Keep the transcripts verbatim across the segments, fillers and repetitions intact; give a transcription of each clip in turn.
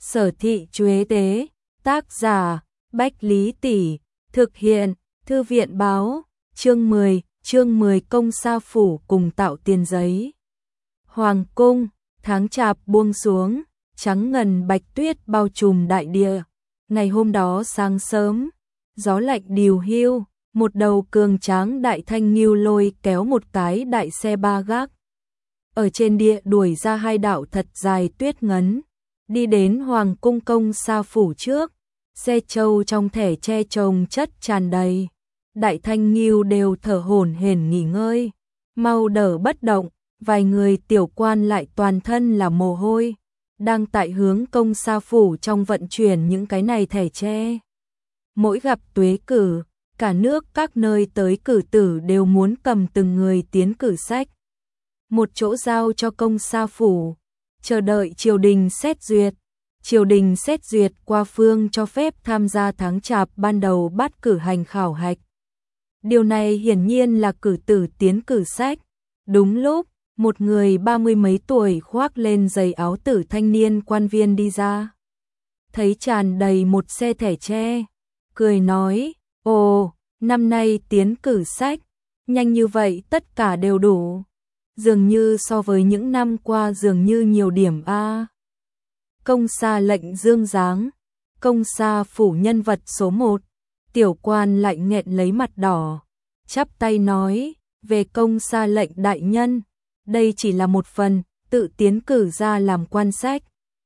Sở thị Chuế Tế, tác giả, Bách Lý Tỷ, thực hiện, Thư viện báo, chương mười, chương mười Công Sa Phủ cùng tạo tiền giấy. Hoàng cung, tháng chạp buông xuống, trắng ngần bạch tuyết bao trùm đại địa. Ngày hôm đó sáng sớm, gió lạnh điều hiu, một đầu cường tráng đại thanh ngưu lôi kéo một cái đại xe ba gác. Ở trên địa đuổi ra hai đạo thật dài tuyết ngấn, đi đến Hoàng cung Công Sa Phủ trước, xe trâu trong thẻ tre trồng chất tràn đầy. Đại thanh ngưu đều thở hổn hển nghỉ ngơi, mau đỡ bất động, vài người tiểu quan lại toàn thân là mồ hôi, đang tại hướng Công Sa Phủ trong vận chuyển những cái này thẻ tre. Mỗi gặp tuế cử, cả nước các nơi tới cử tử đều muốn cầm từng người tiến cử sách. Một chỗ giao cho Công Sa Phủ, chờ đợi triều đình xét duyệt. Triều đình xét duyệt qua phương cho phép tham gia tháng chạp ban đầu bắt cử hành khảo hạch. Điều này hiển nhiên là cử tử tiến cử sách. Đúng lúc, một người ba mươi mấy tuổi khoác lên giày áo tử thanh niên quan viên đi ra. Thấy tràn đầy một xe thẻ tre, cười nói, ồ, năm nay tiến cử sách, nhanh như vậy tất cả đều đủ. Dường như so với những năm qua dường như nhiều điểm a. Công Sa lệnh Dương Giáng, Công Sa Phủ nhân vật số một, tiểu quan lạnh nghẹn lấy mặt đỏ, chắp tay nói, về Công Sa lệnh đại nhân, đây chỉ là một phần, tự tiến cử ra làm quan sách.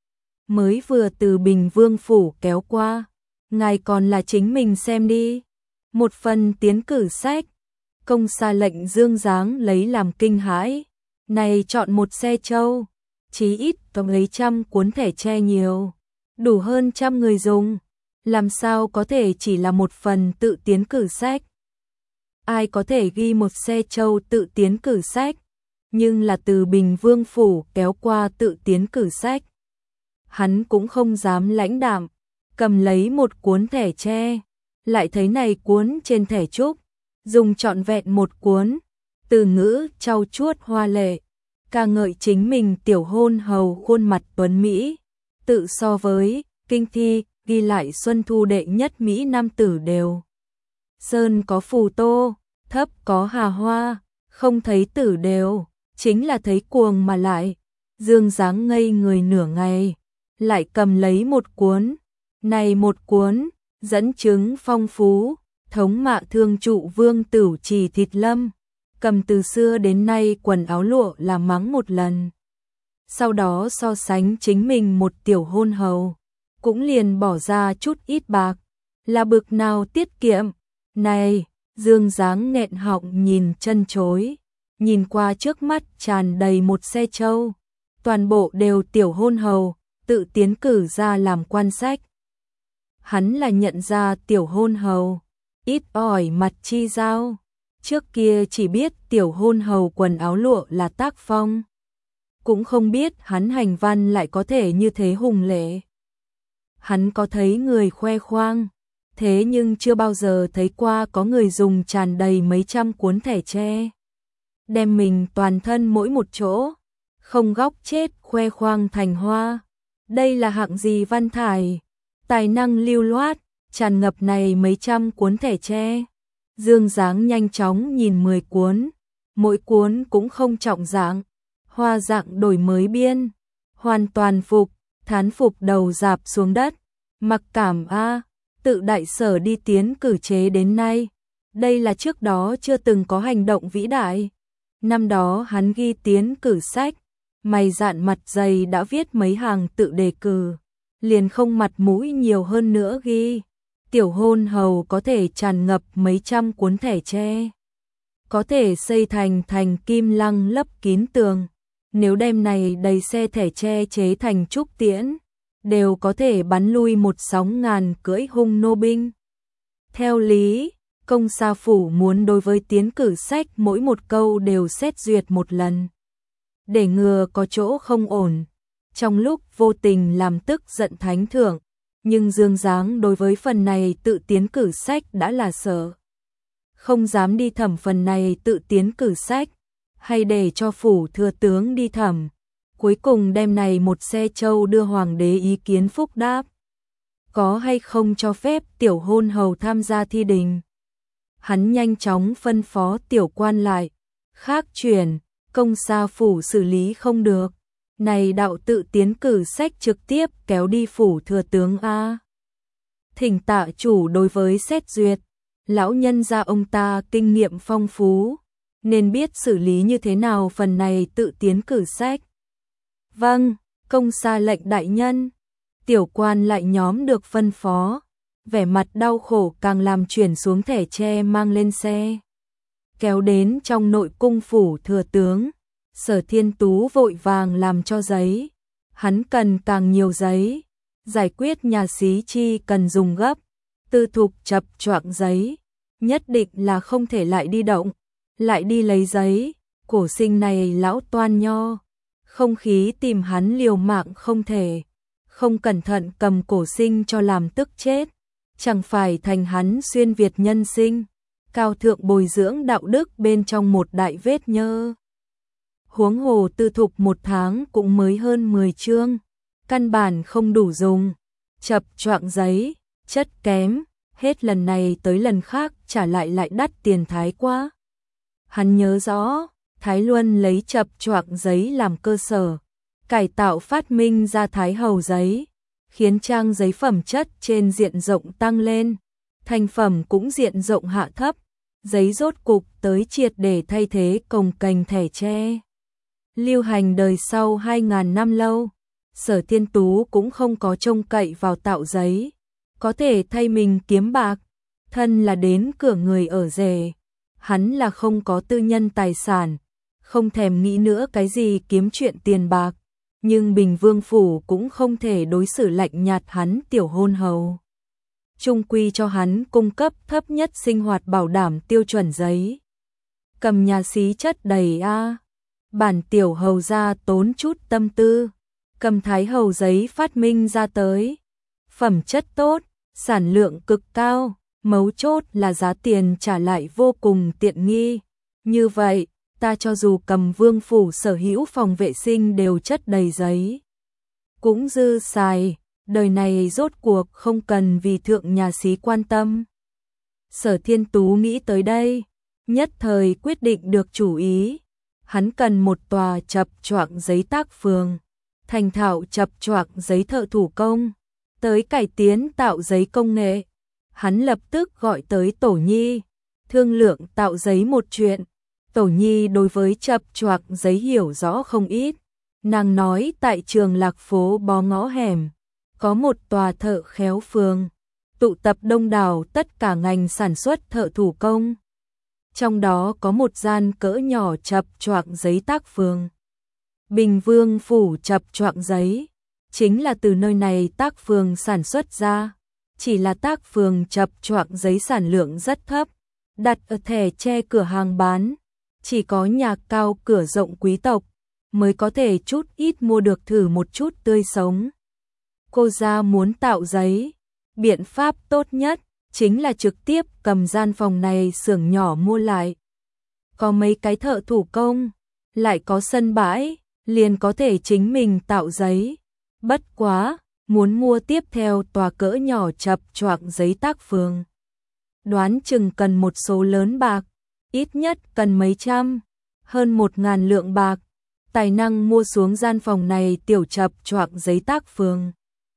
Mới vừa từ Bình Vương Phủ kéo qua, ngài còn là chính mình xem đi. Một phần tiến cử sách, Công Sa lệnh Dương Giáng lấy làm kinh hãi, này chọn một xe trâu, chí ít tổng lấy trăm cuốn thẻ tre nhiều, đủ hơn trăm người dùng, làm sao có thể chỉ là một phần tự tiến cử sách. Ai có thể ghi một xe trâu tự tiến cử sách, nhưng là từ Bình Vương Phủ kéo qua tự tiến cử sách. Hắn cũng không dám lãnh đạm, cầm lấy một cuốn thẻ tre, lại thấy này cuốn trên thẻ trúc, dùng trọn vẹn một cuốn, từ ngữ trau chuốt hoa lệ, ca ngợi chính mình tiểu hôn hầu khuôn mặt tuấn Mỹ, tự so với kinh thi ghi lại xuân thu đệ nhất Mỹ nam tử đều. Sơn có phù tô, thấp có hà hoa, không thấy tử đều, chính là thấy cuồng mà lại. Dương Giáng ngây người nửa ngày, lại cầm lấy một cuốn, này một cuốn, dẫn chứng phong phú, thống mạ thương trụ vương tửu trì thịt lâm, cầm từ xưa đến nay quần áo lụa là mắng một lần. Sau đó so sánh chính mình một tiểu hôn hầu, cũng liền bỏ ra chút ít bạc, là bực nào tiết kiệm. Này, Dương Giáng nghẹn họng nhìn chân chối, nhìn qua trước mắt tràn đầy một xe trâu, toàn bộ đều tiểu hôn hầu, tự tiến cử ra làm quan sách. Hắn là nhận ra tiểu hôn hầu, ít ỏi mặt chi giao, trước kia chỉ biết tiểu hôn hầu quần áo lụa là tác phong, cũng không biết hắn hành văn lại có thể như thế hùng lệ. Hắn có thấy người khoe khoang, thế nhưng chưa bao giờ thấy qua có người dùng tràn đầy mấy trăm cuốn thẻ tre, đem mình toàn thân mỗi một chỗ, không góc chết khoe khoang thành hoa. Đây là hạng gì văn thải, tài năng lưu loát, tràn ngập này mấy trăm cuốn thẻ tre. Dương Giáng nhanh chóng nhìn mười cuốn, mỗi cuốn cũng không trọng dạng, hoa dạng đổi mới biên, hoàn toàn phục, thán phục đầu dạp xuống đất, mặc cảm a, tự đại sở đi tiến cử chế đến nay, đây là trước đó chưa từng có hành động vĩ đại. Năm đó hắn ghi tiến cử sách, mày dạn mặt dày đã viết mấy hàng tự đề cử, liền không mặt mũi nhiều hơn nữa ghi. Tiểu hôn hầu có thể tràn ngập mấy trăm cuốn thẻ tre, có thể xây thành thành kim lăng lấp kín tường, nếu đem này đầy xe thẻ tre chế thành trúc tiễn, đều có thể bắn lui một sóng ngàn cưỡi hung nô binh. Theo lý, Công Sa Phủ muốn đối với tiến cử sách mỗi một câu đều xét duyệt một lần, để ngừa có chỗ không ổn, trong lúc vô tình làm tức giận thánh thượng. Nhưng Dương Giáng đối với phần này tự tiến cử sách đã là sợ, không dám đi thẩm phần này tự tiến cử sách, hay để cho phủ thừa tướng đi thẩm. cuối cùng đem này một xe trâu đưa hoàng đế ý kiến phúc đáp. Có hay không cho phép tiểu hôn hầu tham gia thi đình? Hắn nhanh chóng phân phó tiểu quan lại, khác chuyển, công sa phủ xử lý không được. Này đạo tự tiến cử sách trực tiếp kéo đi phủ thừa tướng A. Thỉnh tạ chủ đối với xét duyệt, lão nhân gia ông ta kinh nghiệm phong phú, nên biết xử lý như thế nào phần này tự tiến cử sách. Vâng, công sa lệnh đại nhân. Tiểu quan lại nhóm được phân phó, vẻ mặt đau khổ càng làm chuyển xuống thẻ tre mang lên xe. Kéo đến trong nội cung phủ thừa tướng, Sở Thiên Tú vội vàng làm cho giấy. Hắn cần càng nhiều giấy, giải quyết nhà xí chi cần dùng gấp. Tư Thục chập choạng giấy, nhất định là không thể lại đi động, lại đi lấy giấy. Cổ sinh này lão toan nho, không khí tìm hắn liều mạng không thể. Không cẩn thận cầm cổ sinh cho làm tức chết, chẳng phải thành hắn xuyên Việt nhân sinh, cao thượng bồi dưỡng đạo đức bên trong một đại vết nhơ. Huống hồ Tư Thục một tháng cũng mới hơn mười chương, căn bản không đủ dùng, chập choạng giấy, chất kém, hết lần này tới lần khác trả lại lại đắt tiền thái quá. Hắn nhớ rõ, Thái Luân lấy chập choạng giấy làm cơ sở, cải tạo phát minh ra Thái Hầu giấy, khiến trang giấy phẩm chất trên diện rộng tăng lên, thành phẩm cũng diện rộng hạ thấp, giấy rốt cục tới triệt để thay thế cồng kềnh thẻ tre. Lưu hành đời sau hai ngàn năm lâu, Sở Thiên Tú cũng không có trông cậy vào tạo giấy, có thể thay mình kiếm bạc, thân là đến cửa người ở rể, hắn là không có tư nhân tài sản, không thèm nghĩ nữa cái gì kiếm chuyện tiền bạc. Nhưng Bình Vương Phủ cũng không thể đối xử lạnh nhạt hắn tiểu hôn hầu. Trung quy cho hắn cung cấp thấp nhất sinh hoạt bảo đảm tiêu chuẩn giấy. Cầm nhà xí chất đầy a, bản tiểu hầu ra tốn chút tâm tư, cầm Thái Hầu giấy phát minh ra tới. Phẩm chất tốt, sản lượng cực cao, mấu chốt là giá tiền trả lại vô cùng tiện nghi. Như vậy, ta cho dù cầm Vương Phủ sở hữu phòng vệ sinh đều chất đầy giấy, cũng dư xài, đời này rốt cuộc không cần vì thượng nhà xí quan tâm. Sở Thiên Tú nghĩ tới đây, nhất thời quyết định được chủ ý, hắn cần một tòa chập choạng giấy tác phường, thành thạo chập choạng giấy thợ thủ công, tới cải tiến tạo giấy công nghệ. Hắn lập tức gọi tới Tổ Nhi, thương lượng tạo giấy một chuyện. Tổ Nhi đối với chập choạng giấy hiểu rõ không ít, nàng nói tại Trường Lạc phố bó ngõ hẻm, có một tòa thợ khéo phường, tụ tập đông đảo tất cả ngành sản xuất thợ thủ công. Trong đó có một gian cỡ nhỏ chập choạng giấy tác phường. Bình Vương Phủ chập choạng giấy, chính là từ nơi này tác phường sản xuất ra, chỉ là tác phường chập choạng giấy sản lượng rất thấp, đặt ở thẻ tre cửa hàng bán. Chỉ có nhà cao cửa rộng quý tộc mới có thể chút ít mua được thử một chút tươi sống. Cô gia muốn tạo giấy, biện pháp tốt nhất chính là trực tiếp cầm gian phòng này xưởng nhỏ mua lại. Có mấy cái thợ thủ công, lại có sân bãi, liền có thể chính mình tạo giấy. Bất quá, muốn mua tiếp theo tòa cỡ nhỏ chập choạng giấy tác phường, đoán chừng cần một số lớn bạc. Ít nhất cần mấy trăm, hơn một ngàn lượng bạc, tài năng mua xuống gian phòng này tiểu chập choạng giấy tác phường.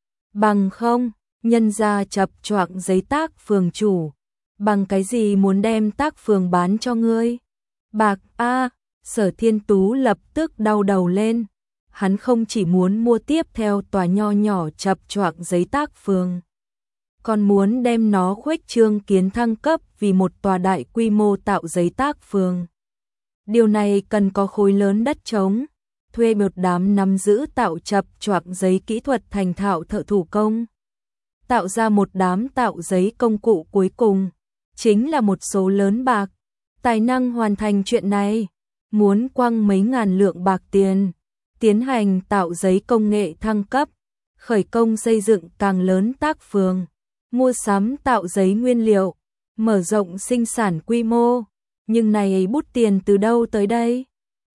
Bằng không, nhân gia chập choạng giấy tác phường chủ, bằng cái gì muốn đem tác phường bán cho ngươi? Bạc a, Sở Thiên Tú lập tức đau đầu lên, hắn không chỉ muốn mua tiếp theo tòa nho nhỏ chập choạng giấy tác phường, còn muốn đem nó khuếch trương kiến thăng cấp vì một tòa đại quy mô tạo giấy tác phường. Điều này cần có khối lớn đất trống, thuê một đám nắm giữ tạo chập choạng giấy kỹ thuật thành thạo thợ thủ công, tạo ra một đám tạo giấy công cụ, cuối cùng chính là một số lớn bạc, tài năng hoàn thành chuyện này. Muốn quăng mấy ngàn lượng bạc tiền, tiến hành tạo giấy công nghệ thăng cấp, khởi công xây dựng càng lớn tác phường, mua sắm tạo giấy nguyên liệu, mở rộng sinh sản quy mô, nhưng này bút tiền từ đâu tới đây?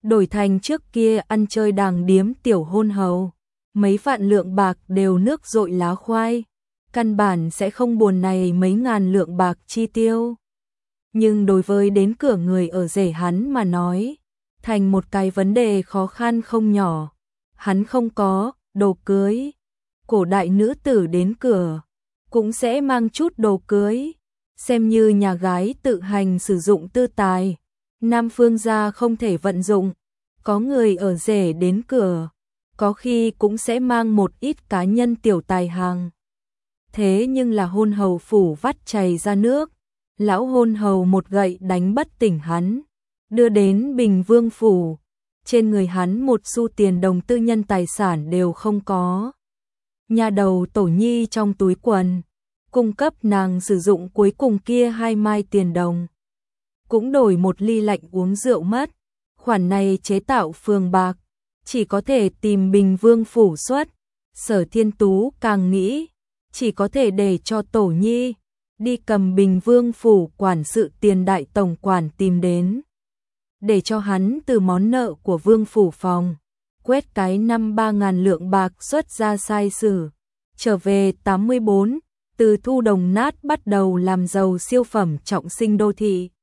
đổi thành trước kia ăn chơi đàng điếm tiểu hôn hầu, mấy vạn lượng bạc đều nước dội lá khoai, căn bản sẽ không buồn này mấy ngàn lượng bạc chi tiêu. Nhưng đối với đến cửa người ở rể hắn mà nói, thành một cái vấn đề khó khăn không nhỏ. Hắn không có đồ cưới, cổ đại nữ tử đến cửa cũng sẽ mang chút đồ cưới, xem như nhà gái tự hành sử dụng tư tài, nam phương gia không thể vận dụng. Có người ở rể đến cửa, có khi cũng sẽ mang một ít cá nhân tiểu tài hàng. Thế nhưng là hôn hầu phủ vắt chảy ra nước, lão hôn hầu một gậy đánh bất tỉnh hắn, đưa đến Bình Vương phủ, trên người hắn một xu tiền đồng tư nhân tài sản đều không có. Nhà đầu Tổ Nhi trong túi quần, cung cấp nàng sử dụng cuối cùng kia hai mai tiền đồng, cũng đổi một ly lạnh uống rượu mất. Khoản này chế tạo phường bạc, chỉ có thể tìm Bình Vương phủ xuất. Sở Thiên Tú càng nghĩ, chỉ có thể để cho Tổ Nhi đi cầm Bình Vương phủ quản sự tiền đại tổng quản tìm đến, để cho hắn từ món nợ của Vương phủ phòng quét cái năm ba ngàn lượng bạc xuất ra sai sử. Trở về tám mươi bốn, từ thu đồng nát bắt đầu làm giàu siêu phẩm trọng sinh đô thị.